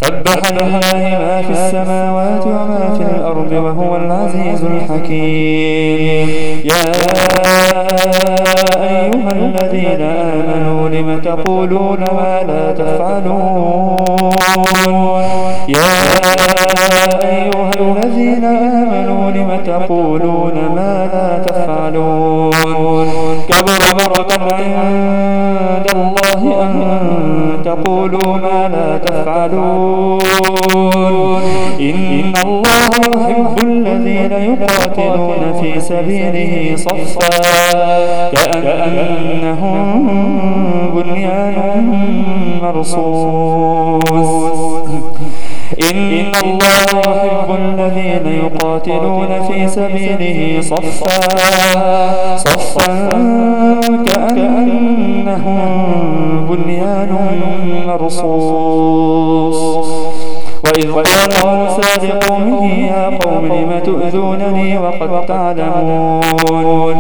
سبح لله ما في السماوات وما في الأرض وهو العزيز الحكيم. يا أيها الذين آمنوا لم تقولون ما لا تفعلون. يا أيها الذين آمنوا لم تقولون ما لا تفعلون. كبر مقتا عند الله أن تقولوا ما لا تفعلون. إن الله يحب الذين يقاتلون في سبيله صفا كأنهم بنيان مرصوص. إن الله يحب الذين يقاتلون في سبيله صفا كأنهم بنيان مرصوص. وإذ قال موسى لقومه يا قوم لم تؤذونني وقد تعلمون.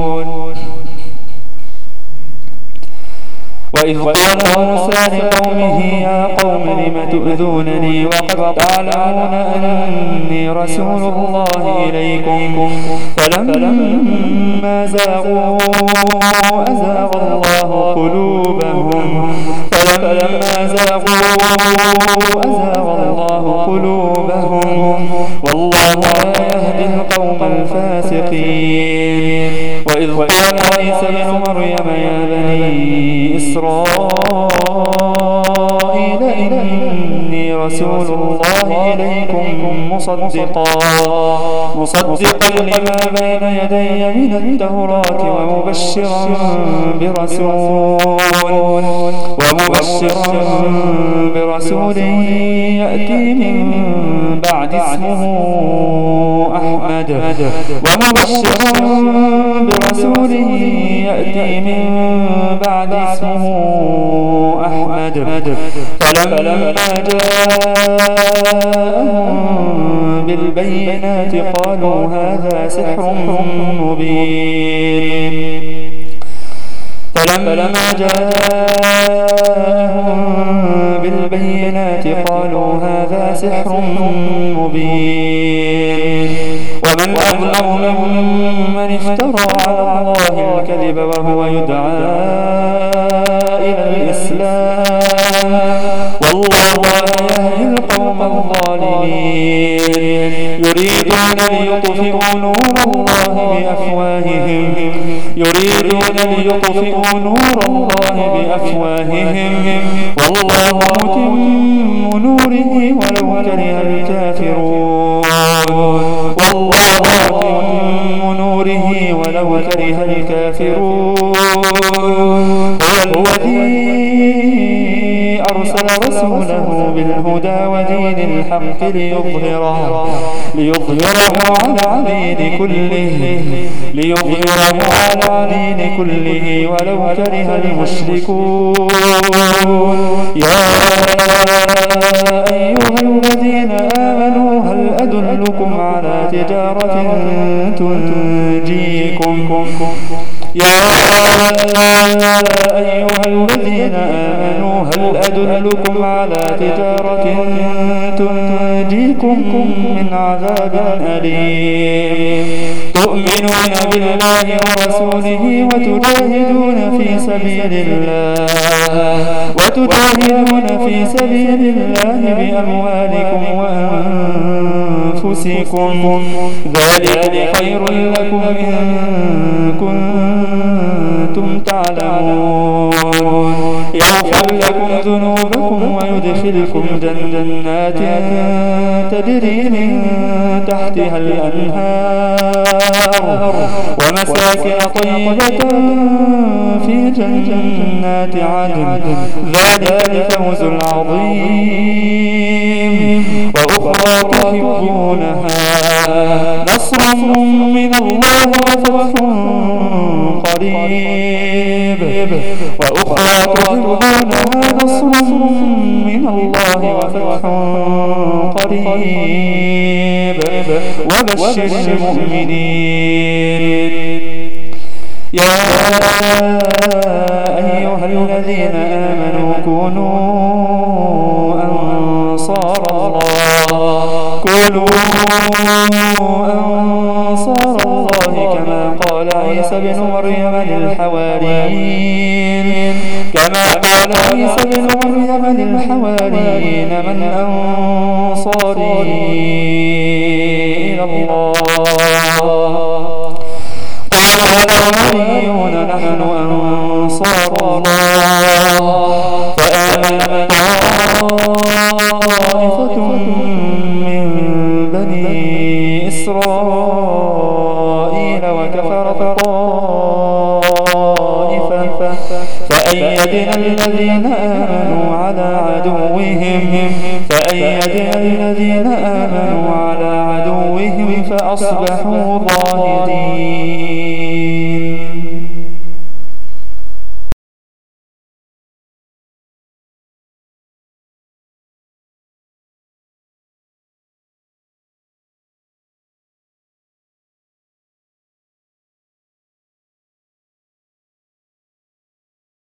وإذ قال موسى لقومه يا قوم لم تؤذونني وقد تعلمون أني رسول الله إليكم فلما زاغوا أزاغ الله قلوبهم والله لا يهدي القوم الفاسقين. وإذ قال عيسى ابن مريم يا بني إسرائيل إني رسول الله إليكم مصدقا لما بين يدي من التوراة ومبشرا برسول يأتي من بعد اسمه أحمد فلما جاءهم بالبينات قالوا هذا سحر مبين. ومن أظلم ممن افترى على الله الكذب وهو يدعى إلى الإسلام والله لا يهدي القوم الظالمين. يريدون ليطفئوا نور الله بأفواههم والله متم نوره ولو كره الكافرون. هو الذي أرسل رسوله بالهدى ودين الحق ليظهره على الدين كله ولو كره المشركون. يا أيها الذين آمنوا هل أدلكم على تجارة تنجيكم من عذاب أليم. تؤمنون بالله ورسوله وتجاهدون في سبيل الله بأموالكم وأنفسكم ذلك خير لكم إن كنتم تعلمون. يغفر لكم ذنوبكم ويدخلكم جنات تجري من تحتها الأنهار ومساكن طيبة في جنات عدن ذلك الفوز العظيم. وأخرى تحبونها نصر من الله وفتح قريب. وبشر المؤمنين. يا أيها الذين آمنوا كونوا أنصار قولوا أنصار الله كما قال عيسى بن مريم للحواريين من أنصاري إلى الله قال الحواريون نحن أنصار الله فآمن طائفة من بني إسرائيل وكفرت طائفة فأيدنا الذين آمنوا على عدوهم فأصبحوا ظاهرين.